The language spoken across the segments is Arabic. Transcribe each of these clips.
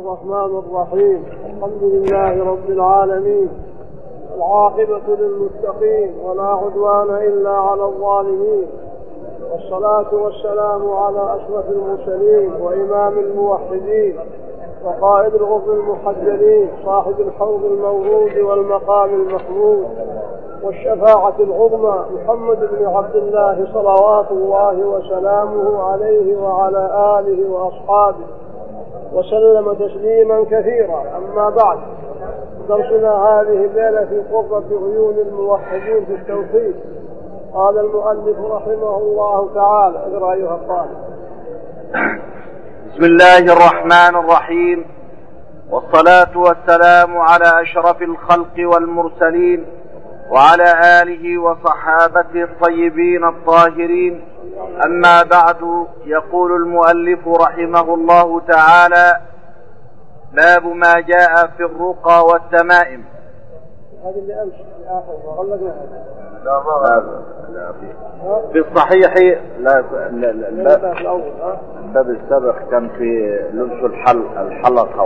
الرحمن الرحيم. الحمد لله رب العالمين، العاقبة للمتقين ولا عدوان إلا على الظالمين، والصلاة والسلام على أشرف المرسلين وإمام الموحدين وقائد الغر المحجلين، صاحب الحوض المورود والمقام المحمود والشفاعة العظمى، محمد بن عبد الله صلوات الله وسلامه عليه وعلى آله وأصحابه وسلم تسليما كثيرا. أما بعد، درسنا هذه الليلة في قرة عيون الموحدين في التوحيد. قال المؤلف رحمه الله تعالى: اقرأ أيها الطالب. بسم الله الرحمن الرحيم، والصلاة والسلام على أشرف الخلق والمرسلين وعلى آله وصحابته الطيبين الطاهرين. أما بعد، يقول المؤلف رحمه الله تعالى: باب ما جاء في الرقى والتمائم. هذه اللي أمشي في آخر في الصحيح الباب السابق كان في لبس الحلقة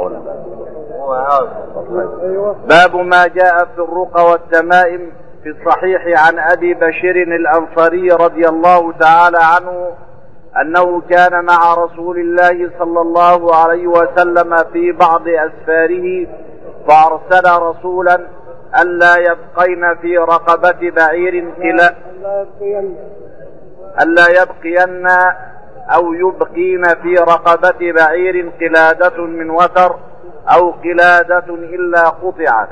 باب ما جاء في الرقى والتمائم. في الصحيح عن أبي بشير الأنصاري رضي الله تعالى عنه أنه كان مع رسول الله صلى الله عليه وسلم في بعض أسفاره، فأرسل رسولا ألا يبقين في رقبة بعير ألا يبقين أو يبقين في رقبة بعير قلادة من وتر أو قلادة إلا قطعت.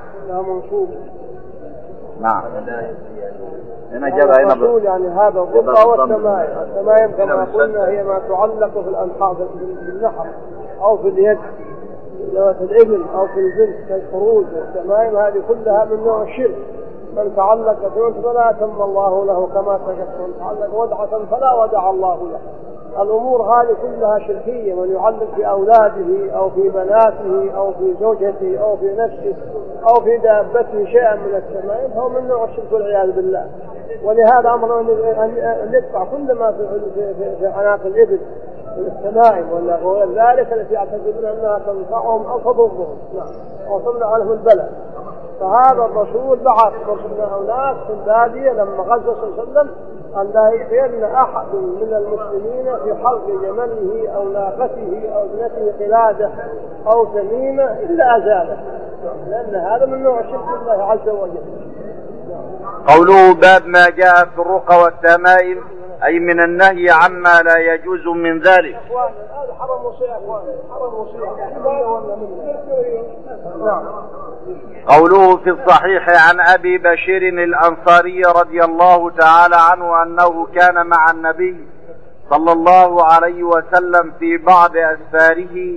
نعم، هنا جاء هنا يعني هذا الرقى والتمائم. التمائم كما قلنا هي ما تعلق في الأنحاء بالنحر أو في اليد في الإبل أو في البنت كالخروج. والتمائم هذه كلها من نوع الشرك. من تعلق بنت فلا أتم الله له كما تكفل، من تعلق ودعة فلا ودع الله له. الأمور هذه كلها شركية. من يعلق في أولاده أو في بناته أو في زوجته أو في نفسه أو في دابته شيئا من التمائم فهو من نوع الشرك والعياذ بالله. ولهذا أمر أن يدفع كل ما في عناق الإبل من التمائم وغير ذلك التي يعتقدون أنها تنفعهم أو تضرهم، أو تمنع عنهم البلاء. فهذا الرسول بعث رسلنا أناس في البادية لما غزا صلى الله عليه وسلم أن لا يبقين أحد من المسلمين في حلق جمله أو ناقته أو ابنته قلادة أو تميمة إلا أزاله، لأن هذا من نوع الشرك بالله عز وجل. قوله باب ما جاء في الرقى والتمائم أي من النهي عما لا يجوز من ذلك. هذا حرم وصية حرم وصية. نعم. قوله في الصحيح عن أبي بشير الأنصاري رضي الله تعالى عنه أنه كان مع النبي صلى الله عليه وسلم في بعض أسفاره،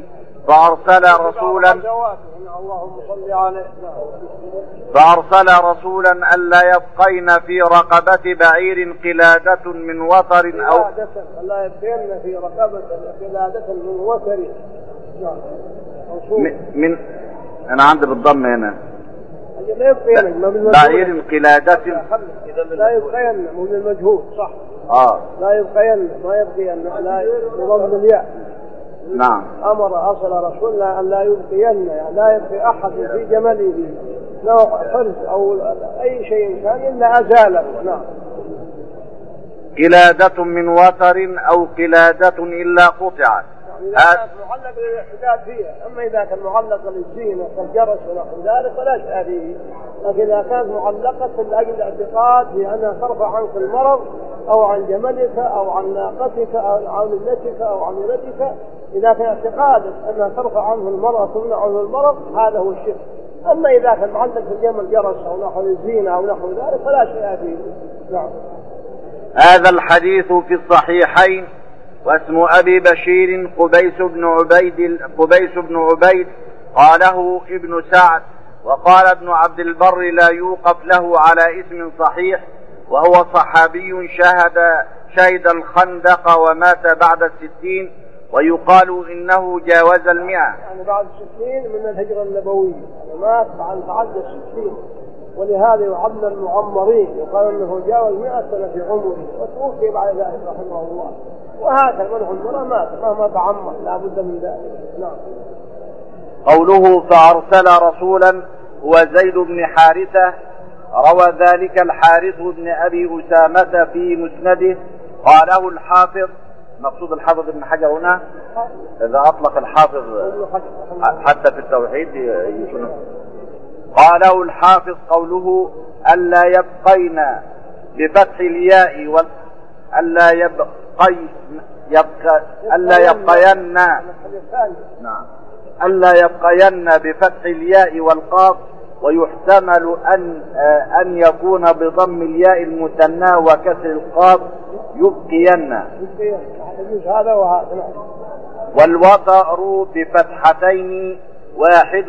فأرسل رسولا ألا يبقين في رقبة بعير قلادة من وتر أو ألا يبقين في رقبة قلادة من وتر من أنا عندي بالضم هنا بعير قلادة لا يبقين من المجهول صح. لا يبقين ما يبقين لا يضم الياء. نعم. أرسل رسولنا أن لا يبقين، يعني لا يبقي أحد في جمله نوع فرز أو أي شيء كان إلا أزاله. نعم. قلادة من وتر أو قلادة إلا قطعت. إذا كانت معلقة للاعتداد فيها. أما إذا كان معلقة للزينة كالجرس ونحو ذلك فلا شيء فيه. لكن إذا كانت معلقة لأجل الاعتقاد بأنها ترفع عنك المرض أو عن جملك أو عن ناقتك أو عن ابنتك أو عن ولدك، إذا كان اعتقادك أنها ترفع عنه المرض تمنع عنه المرض هذا هو الشرك. أما إذا كان معلق في الجمل جرس أو نحو الزينة أو نحو ذلك فلا شيء فيه. نعم. هذا الحديث في الصحيحين. واسم أبي بشير قبيس بن عبيد قاله ابن سعد. وقال ابن عبد البر لا يوقف له على اسم صحيح، وهو صحابي شهد الخندق ومات بعد 60، ويقال إنه جاوز 100. يعني بعد 60 من الهجرة النبوية، يعني مات بعد 60، ولهذا يعمر المعمرين، يقال انه جاوز 100 سنة في عمره وتوفي بعد ذلك رحمه الله. وهكذا من عمره مات مهما تعمر لا بد من ذلك. نعم. قوله فأرسل رسولا هو زيد بن حارثة. روى ذلك الحارث بن أبي أسامة في مسنده. قاله الحافظ، مقصود الحافظ ابن حجر هنا إذا أطلق الحافظ حتى في التوحيد يكون. قاله الحافظ قوله ألا يبقين بفتح الياء ألا يبقين بفتح الياء والقاف، ويحتمل أن يكون بضم الياء المثنى وكسر القاف يبقين. والوتر بفتحتين واحد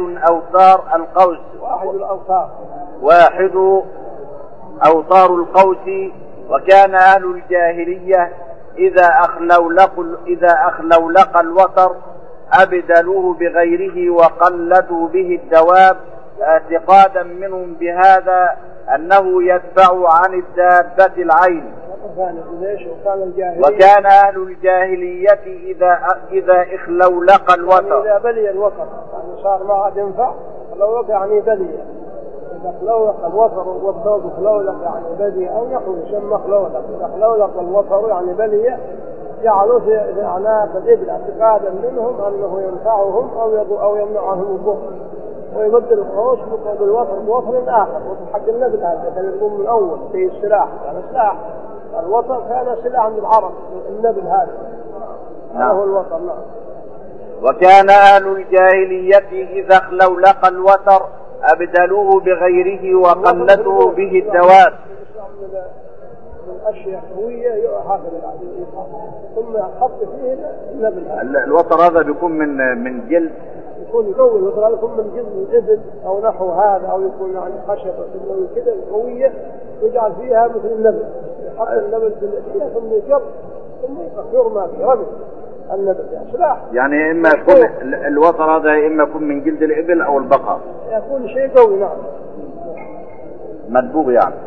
أوتار القوس. وكان أهل الجاهلية إذا أخلوا لقى الوتر أبدلوه بغيره وقلدوا به الدواب، اعتقادا منهم بهذا أنه يدفع عن الدابة العين. وكان أهل الجاهلية إذا اخلوا لقى الوتر، إذا بلي الوتر يعني صار ما عاد ينفع. لو لقى يعني بلي، إذا خلولق الوتر والثوب خلولق يعني بلي، أو نحو يسمى خلولق. إذا خلولق الوتر يعني بلي جعلوا في أعناق الإبل اعتقادا منهم أنه ينفعهم أو يمنعهم الظهر، ويبدل القوس بالوتر بوتر آخر، وتر حق النبل هذا كان يكون من أول في السلاح. يعني سلاح الوتر كان سلاح عند العرب، النبل هذا هو الوتر. نعم. وكان أهل الجاهلية إذا اخلوا لقى الوتر أبدلوه بغيره وقلدوا به الدواب. من أشياء قوية ثم حط فيه النبل. الوتر هذا بيكون من جلد، يكون يقوي الوتر، يكون من جلد الإبل أو نحو هذا، أو يكون يعني خشبة كده قوية يجعل فيها مثل النبل. يحط النبل في الأشياء ثم يجر ثم يكسر ما في رمي النبل. يعني سلاح. يعني إما يكون الوتر هذا إما يكون من جلد الإبل أو البقر، يكون شيء قوي. نعم. مدبوغ يعني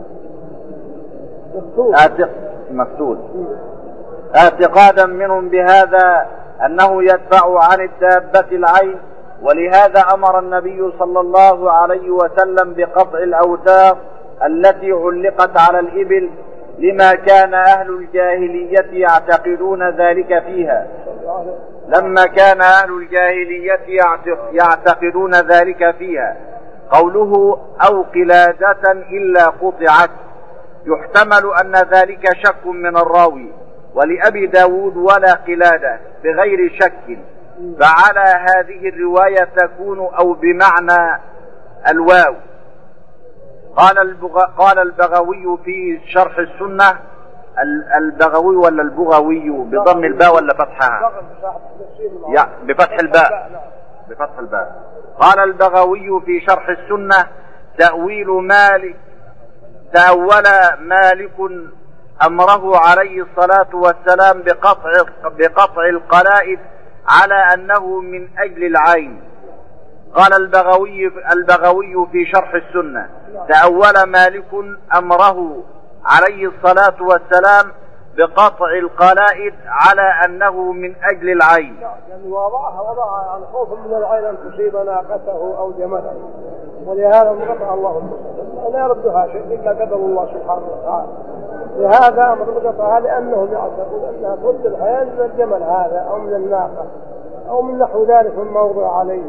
مفتول. اعتقادا منهم بهذا أنه يدفع عن الدابة العين. ولهذا أمر النبي صلى الله عليه وسلم بقطع الأوتار التي علقت على الإبل، لما كان أهل الجاهلية يعتقدون ذلك فيها. لما كان أهل الجاهلية يعتقدون ذلك فيها. قوله أو قلادة إلا قطعت، يحتمل أن ذلك شك من الراوي، ولأبي داود ولا قلادة بغير شك، فعلى هذه الرواية تكون أو بمعنى الواو. قال البغوي في شرح السنة، البغوي ولا البغوي بضم الباء ولا فتحها؟ بفتح الباء. قال البغوي في شرح السنة تأول مالك أمره عليه الصلاة والسلام بقطع القلائد على أنه من أجل العين. قال البغوي في شرح السنة تأول مالك أمره عليه الصلاة والسلام بقطع القلائد على أنه من أجل العين. يعني وضعها عن خوف من العين أن تصيب ناقته أو جمله، ولهذا قطع الله المسلم لا يردها شيء إلا قدر الله سبحانه وتعالى. لهذا أمر بقطعها لأنهم يعتقدون أنها ترد الحياة من الجمل هذا أو من الناقة أو من نحو ذلك مما وضع عليه.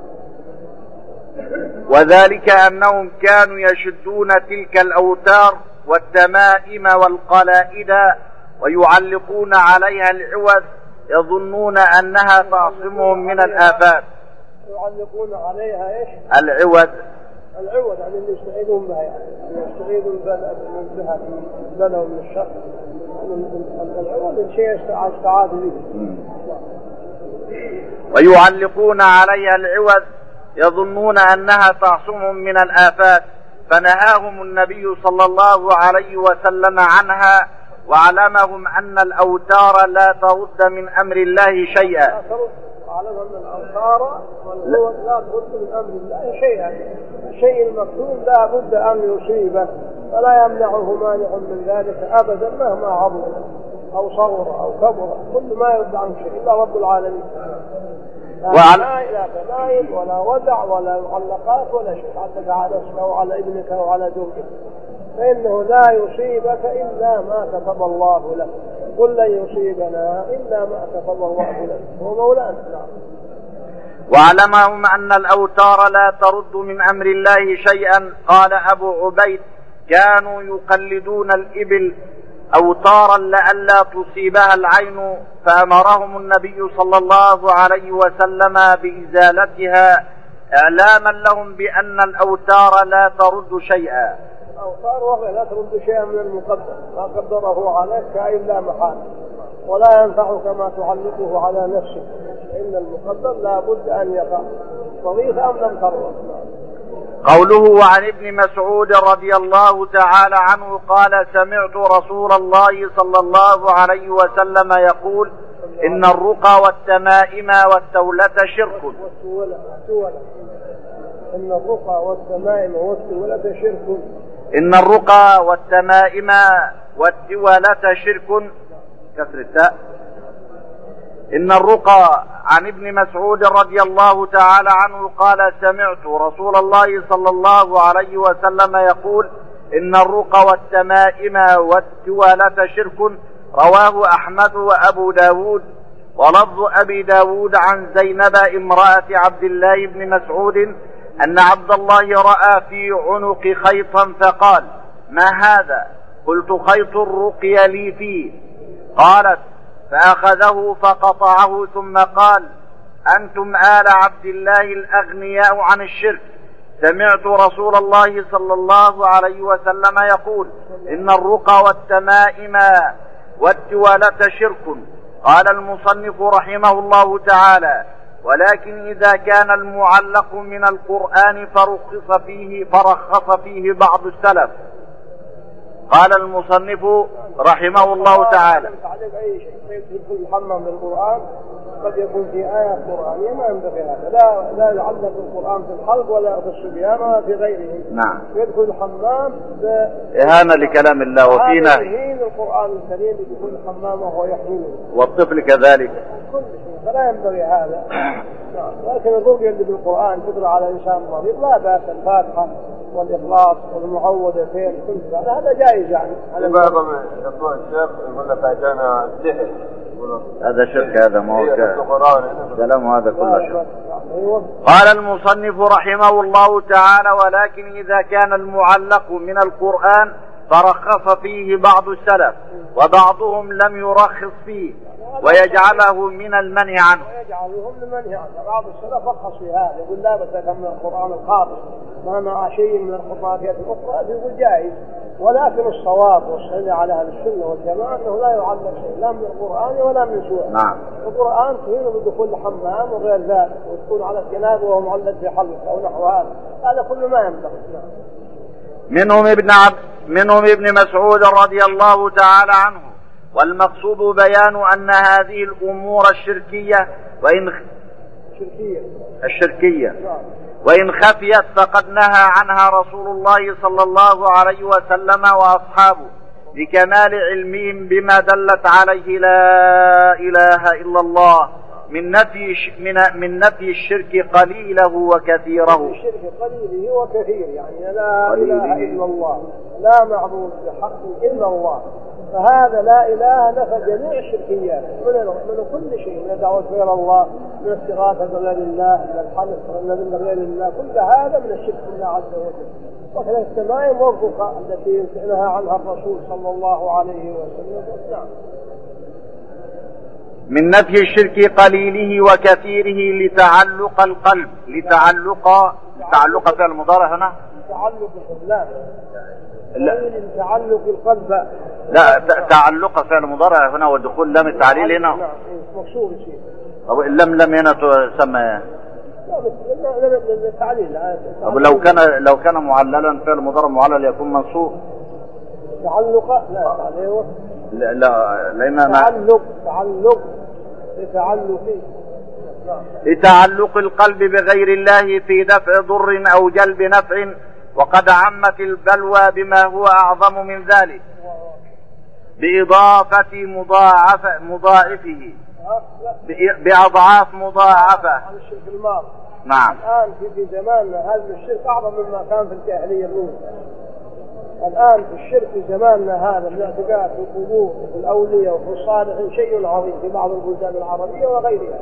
وذلك أنهم كانوا يشدون تلك الأوتار والتمائم والقلائد ويعلقون عليها العوذ، يظنون أنها تعصمهم من الآفات. يعلقون عليها إيش؟ العوذ يعني اللي يستعيدون بها، يعني يستعيدون بها من البلاء ومن الشر. العوذ شيء استعاد به. ويعلقون عليها العوذ يظنون أنها تعصمهم من الآفات، فنهاهم النبي صلى الله عليه وسلم عنها، وعلمهم أن الأوتار لا ترد من أمر الله شيئا. علمهم أن الأوتار لا ترد من أمر الله شيئا. الشيء المكتوب لا بد أن يصيبه، فلا يمنعه مانع من ذلك أبدا مهما عظم أو صغر أو كبر. كل ما يرد عن شيء إلا رب العالمين. لا تمايم ولا ودع ولا معلقات ولا شيء تعتد على نفسك أو على ابنك أو على زوجك، فإنه لا يصيبك إلا ما كتب الله لك. قل لن يصيبنا إلا ما كتب الله لك، هو مولانا. واعلمهم أن الأوتار لا ترد من أمر الله شيئا. قال أبو عبيد: كانوا يقلدون الإبل أوتارا لئلا تصيبها العين، فأمرهم النبي صلى الله عليه وسلم بإزالتها إعلاما لهم بأن الأوتار لا ترد شيئا. الأوتار وهي لا ترد شيئا من المقدر، ما قدره عليك إلا محال، ولا ينفعك ما تعلقه على نفسك، إن المقدر لا بد أن يقع صغير أم لم ترد. قوله: وعن ابن مسعود رضي الله تعالى عنه قال: سمعت رسول الله صلى الله عليه وسلم يقول: إن الرقى والتمائم والتولة شرك. إن الرقى والتمائم والتولة شرك. إن الرقى والتمائم والتولة شرك. كسر التاء. إن الرقى. عن ابن مسعود رضي الله تعالى عنه قال: سمعت رسول الله صلى الله عليه وسلم يقول: إن الرقى والتمائم والتولة شرك. رواه أحمد وأبو داود. ولفظ أبي داود عن زينب امرأة عبد الله بن مسعود أن عبد الله رأى في عنق خيطا فقال: ما هذا؟ قلت: خيط الرقي لي فيه. قالت: فأخذه فقطعه ثم قال: أنتم آل عبد الله الأغنياء عن الشرك. سمعت رسول الله صلى الله عليه وسلم يقول: إن الرقى والتمائم والتولة شرك. قال المصنف رحمه الله تعالى: ولكن إذا كان المعلق من القرآن فرخص فيه بعض السلف. قال المصنف رحمه الله تعالى: تعليق أي شيء يدخل الحمام بالقرآن قد يكون في آية قرآنية ما ينبغي هذا، لا يعلق القرآن في الحلق ولا في الصبيان ولا في غيره. نعم. يدخل الحمام إهانة لكلام الله وفي نهي. يهين القرآن الكريم يدخل الحمام وهو يحمله، والطفل كذلك. كل شيء، فلا ينبغي هذا. لكن الرقية اللي بالقرآن تقرأ على إنسان مريض لا بأس، الفاتحة والإخلاص والمعوذتين كل هذا جائز يعني. بعضهم يقول الشيخ يقول لك أجانا سحر، هذا شرك، هذا ما هو كلام، هذا كله شرك. قال المصنف رحمه الله تعالى: ولكن إذا كان المعلق من القرآن فرخص فيه بعض السلف وبعضهم لم يرخص فيه ويجعله من المنهي عنه. ويجعلهم من المنهي عنه. بعض السلف رخص في هذا، يقول لا بس من القرآن الخاطئ ما مع شيء من الخطابات الأخرى، يقول جائز. ولكن الصواب والصحيح على أهل السنة والجماعة أنه لا يعلق شيء لا من القرآن ولا من سواه. نعم. القرآن تهين بدخول الحمام وغير ذلك، وتكون على الجناب وهو معلق في حلق أو نحو هذا كله ما ينبغي. منهم ابن مسعود رضي الله تعالى عنه. والمقصود بيان أن هذه الأمور الشركية وإن خفيت فقد نهى عنها رسول الله صلى الله عليه وسلم وأصحابه لكمال علمهم بما دلت عليه لا إله إلا الله من نفي الشرك قليله وكثيره. الشرك قليله وكثير، يعني لا إله إلا الله، لا معبود بحق إلا الله. فهذا لا إله نفى جميع الشركيات من كل شيء، من دعوة غير الله، من استغاثة غير الله، من الحلف من غير الله، كل هذا من الشرك بالله عز وجل. وكذا التمائم والرقى التي نهى عنها الرسول صلى الله عليه وسلم. نعم. من نفي الشرك قليله وكثيره لتعلق القلب. تعلق فعل مضارع هنا. تعلق القلب تعلق القلب. لا، تعلق فعل مضارع هنا ودخول لام التعليل هنا. نعم مقصود شيء. طب اللام هنا تسمى التعليل. طب لو كان معللا فعل مضارع معلل يكون منصوب. تعلق لا لأن تعلق لتعلق القلب بغير الله في دفع ضر أو جلب نفع، وقد عمت البلوى بما هو أعظم من ذلك بإضافة مضاعفه بأضعاف مضاعفة عن الشرك الماضي. نعم. الآن في زماننا هذا الشرك أعظم مما كان في الجاهلية الأولى. الآن في الشرك في زماننا هذا الاعتقاد في القبور وفي الأولياء وفي الصالحين شيء عظيم في بعض البلدان العربية وغيرها.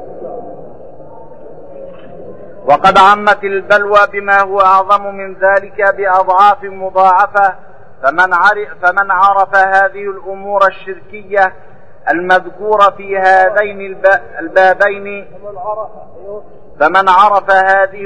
وقد عمت البلوى بما هو أعظم من ذلك بأضعاف مضاعفة، فمن عرف هذه الأمور الشركية المذكورة في هذين البابين فمن عرف هذه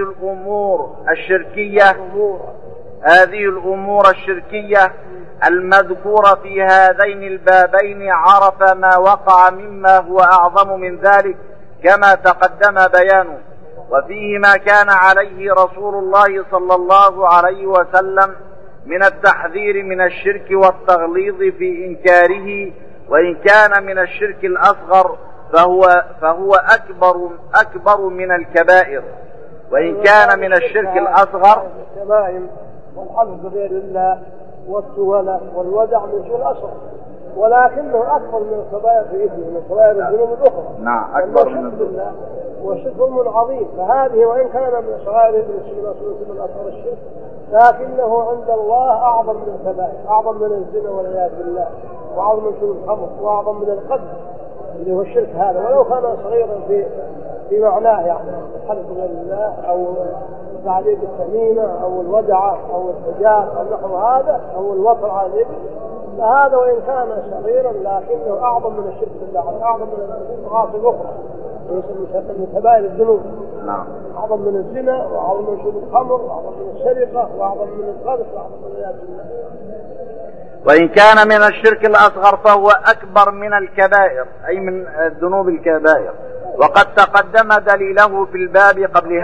الأمور الشركية المذكورة في هذين البابين عرف ما وقع مما هو أعظم من ذلك كما تقدم بيانه. وفيه ما كان عليه رسول الله صلى الله عليه وسلم من التحذير من الشرك والتغليظ في إنكاره، وإن كان من الشرك الأصغر فهو أكبر من الكبائر. وإن كان من الشرك الأصغر التمائم والحلف بغير الله والتولى والودع من شيء الأصغر، ولكنه أكبر من الكبائر في إثمه من كبائر الذنوب الأخرى. نعم، أكبر من الله وشرك عظيم. فهذه وإن كان من صغائر من أصغر الشرك، لكنه عند الله أعظم من الكبائر، أعظم من الزنا والعياذ بالله، وأعظم من شرب الخمر، وأعظم من القتل اللي هو الشرك هذا، ولو كان صغيرا في معناه، يعني الحلف بغير الله أو تعليق التميمة أو الودعة أو الحجاب أو نحو هذا أو الوطر على الإبل، فهذا وإن كان صغيرا لكنه أعظم من الشرك بالله، أعظم من المعاصي الأخرى من كبائر الذنوب. نعم. أعظم من الزنا وأعظم من شرب الخمر وأعظم من السرقة وأعظم من القذف وأعظم من العياذ بالله. وإن كان من الشرك الأصغر فهو أكبر من الكبائر، أي من الذنوب الكبائر، وقد تقدم دليله في الباب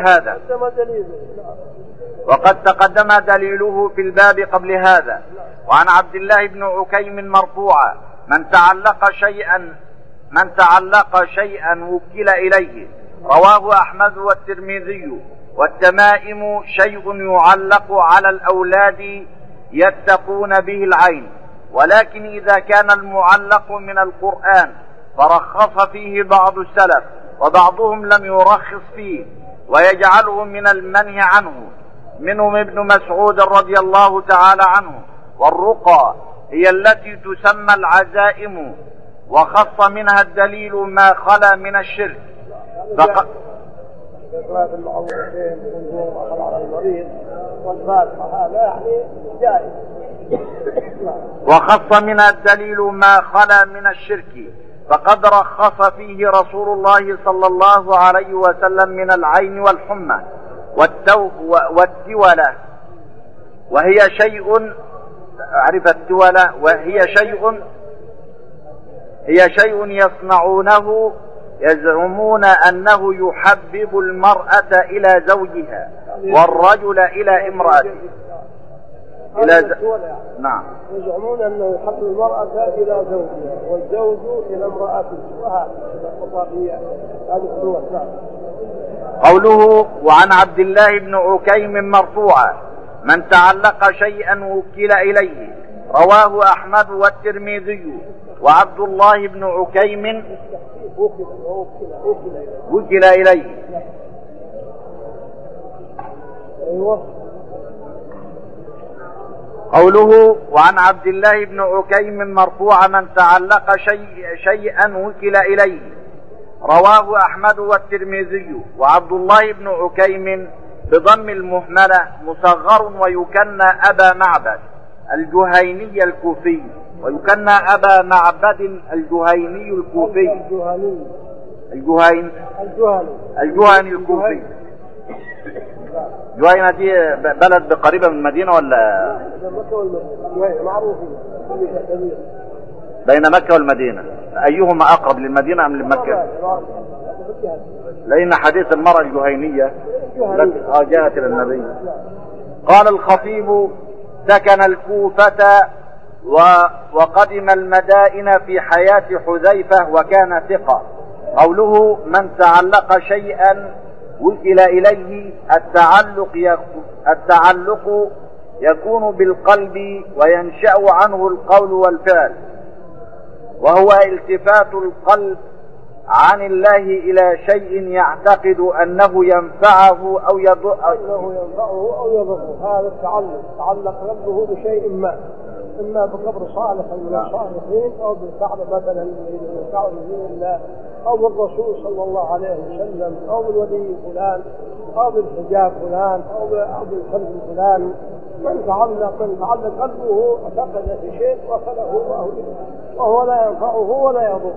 قبل هذا. وعن عبد الله بن عكيم مرفوعا: من تعلق شيئا وكل إليه. رواه أحمد والترمذي. والتمائم شيء يعلق على الأولاد يتقون به العين، ولكن إذا كان المعلق من القرآن فرخص فيه بعض السلف، وبعضهم لم يرخص فيه ويجعله من المنهي عنه، منهم ابن مسعود رضي الله تعالى عنه. والرقى هي التي تسمى العزائم، وخص منها الدليل ما خلا من الشرك. إقراء المعوذتين والنور على المريض والفاتحة هذا يعني جائز. وخص منها الدليل ما خلا من الشرك، فقد رخص فيه رسول الله صلى الله عليه وسلم من العين والحمى والتولة، وهي شيء عرف التولة وهي شيء يصنعونه يزعمون أنه يحبب المرأة إلى زوجها والرجل إلى امرأته. نعم. يزعمون أنه يحبب المرأة إلى زوجها والزوج إلى امرأته، وهذه قوله: وعن عبد الله بن عكيم مرفوعا: من تعلق شيئا وكل إليه. رواه أحمد والترمذي. وعبد الله بن عكيم وكل إليه. قوله: وعن عبد الله بن عكيم مرفوعا: من تعلق شيئا وكل إليه. رواه أحمد والترمذي. وعبد الله بن عكيم بضم المهملة مصغر، ويكنى أبا معبد الجهيني الكوفي، ويكنى أبا معبد الجهيني الكوفي. الجهيني الكوفي. جهينة دي بلد قريبة من المدينة ولا؟ بين مكة والمدينة، أيهما أقرب للمدينة أم لمكة؟ لأن حديث المرأة الجهينية جاءت إلى النبي. قال الخطيب: سكن الكوفة وقدم المدائن في حياة حذيفة وكان ثقة. قوله: من تعلق شيئا وكل إليه، التعلق يكون بالقلب وينشأ عنه القول والفعل، وهو التفات القلب عن الله إلى شيء يعتقد أنه ينفعه أو يضره. هذا تعلق قلبه بشيء ما، إما بقبر صالح من الصالحين أو بالكعبة مثلا من الكعبة من الله، أو بالرسول صلى الله عليه وسلم، أو بالولي فلان، أو بالحجاب فلان، أو بالخلف فلان. من تعلق قلبه اعتقد في شيء وصله الله إليه وهو لا ينفعه ولا يضره.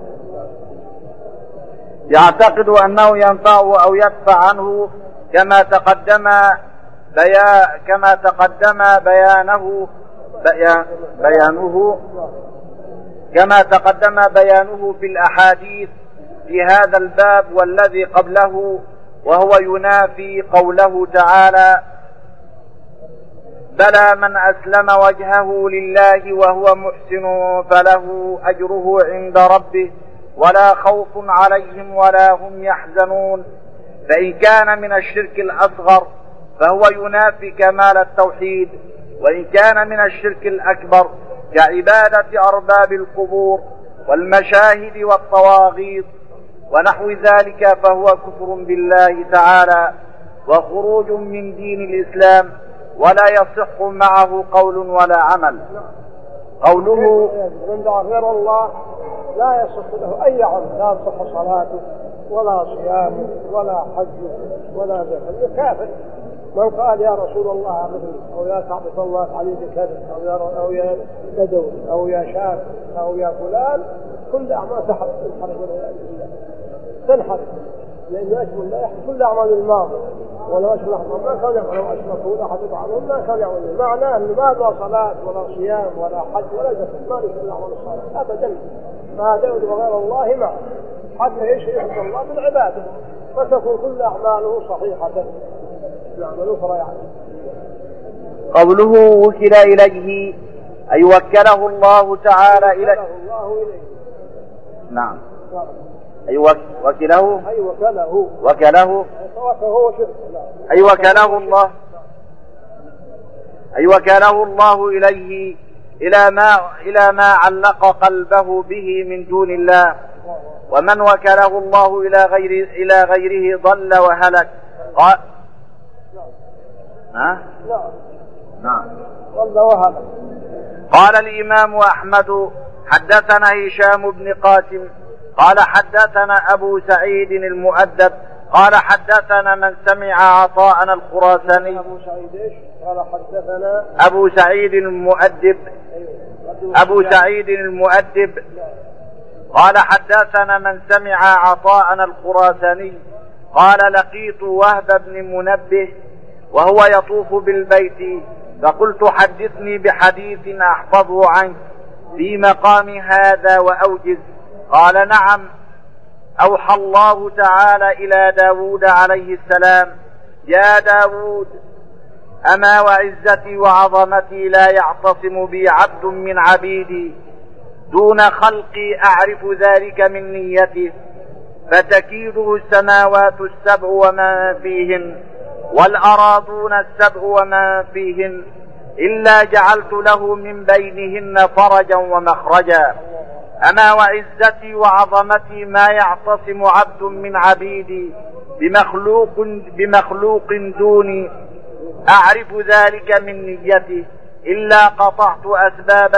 يعتقد أنه ينفعه أو يدفع عنه كما تقدم بيانه في الأحاديث في هذا الباب والذي قبله، وهو ينافي قوله تعالى: بلى من أسلم وجهه لله وهو محسن فله أجره عند ربه ولا خوف عليهم ولا هم يحزنون. فإن كان من الشرك الأصغر فهو ينافي كمال التوحيد، وإن كان من الشرك الأكبر كعبادة أرباب القبور والمشاهد والطواغيت ونحو ذلك فهو كفر بالله تعالى وخروج من دين الإسلام، ولا يصح معه قول ولا عمل. قوله: من دعا غير الله لا يصح له أي عمل، لا تصح صلاته ولا صيامه ولا حجه ولا ذكر. كافر. من قال يا رسول الله أغفر، أو يا كعبة الله علي بكذا، أو يا بدوي، أو يا شاب، أو يا فلان، كل أعمال تنحرف، لأن أجمل لا يحب كل أعمال الماضي ولا أشبه ما كان يعمل أشبه ولا حدث عنهم ما كان يعمل. معناه أنه ما لا صلاة ولا صيام ولا حج ولا زكاة، ما ليس إلا أعمال الصالح أبدا. ما يدعو غير الله معه حتى يشرك الله بالعبادة فتكون كل أعماله صحيحة. نعمل أخرى يعني. قوله: وكل إليه أي وكله الله تعالى إليه. نعم. أي وكله. أي وكله الله إليه إلى ما علق قلبه به من دون الله. ومن وكله الله إلى غيره ضل وهلك. قال الإمام أحمد: حدثنا هشام بن قاسم قال حدثنا أبو سعيد المؤدب قال حدثنا من سمع عطاء الخراساني. أبو سعيد المؤدب قال حدثنا من سمع عطاء الخراساني قال: لقيت وهب بن منبه وهو يطوف بالبيت فقلت: حدثني بحديث أحفظه عنك في مقام هذا وأوجز. قال: نعم. أوحى الله تعالى إلى داود عليه السلام: يا داود، أما وعزتي وعظمتي لا يعتصم بي عبد من عبيدي دون خلقي أعرف ذلك من نيته، فتكيده السماوات السبع ومن فيهن والأراضون السبع ومن فيهن إلا جعلت له من بينهن فرجا ومخرجا. أما وعزتي وعظمتي ما يعتصم عبد من عبيدي بمخلوق دوني أعرف ذلك من نيته إلا قطعت أسباب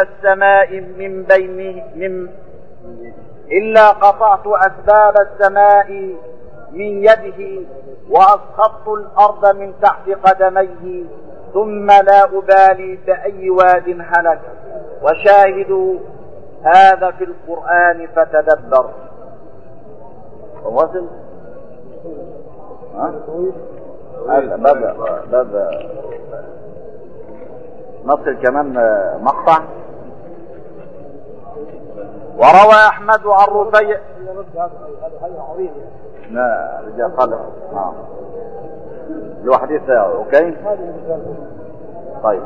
السماء من يده وأسقطت الأرض من تحت قدميه ثم لا أبالي بأي واد هلك. وشاهدوا هذا في القرآن فتدبر. وصل بدأ نصل كمان مقطع. وروى أحمد عن رفيع. لا رجال خلف. له حديث اوكي. طيب.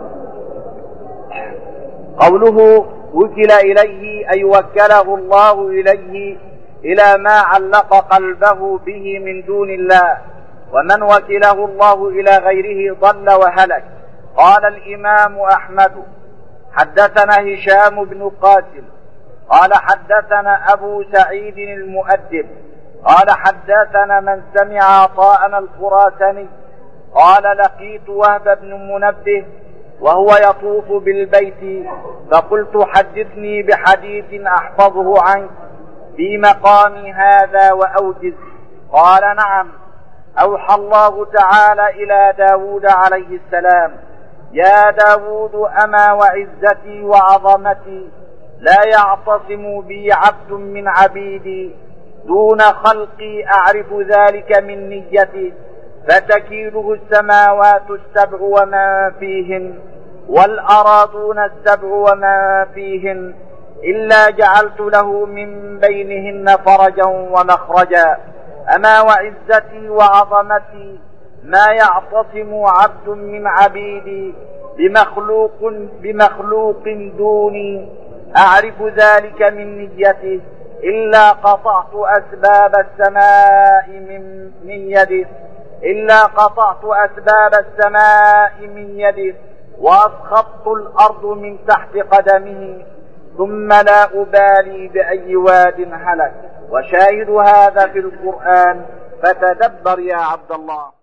قوله: وكل إليه أي وكله الله إليه إلى ما علق قلبه به من دون الله. ومن وكله الله إلى غيره ضل وهلك. قال الإمام أحمد: حدثنا هشام بن قاسم قال حدثنا أبو سعيد المؤدب قال حدثنا من سمع عطاء الخراساني قال لقيت وهب بن منبه وهو يطوف بالبيت فقلت حدثني بحديث أحفظه عنك في مقامي هذا وأوجز. قال نعم. أوحى الله تعالى إلى داود عليه السلام: يا داود أما وعزتي وعظمتي لا يعتصم بي عبد من عبيدي دون خلقي أعرف ذلك من نيتي فتكيله السماوات السبع وما فيهن والأراضون السبع وما فيهن إلا جعلت له من بينهن فرجا ومخرجا. أما وعزتي وعظمتي ما يعتصم عبد من عبيدي بمخلوق دوني أعرف ذلك من نيته إلا قطعت أسباب السماء من يده وأسخطت الأرض من تحت قدمه ثم لا أبالي بأي واد هلك. وشاهد هذا في القرآن فتدبر يا عبد الله.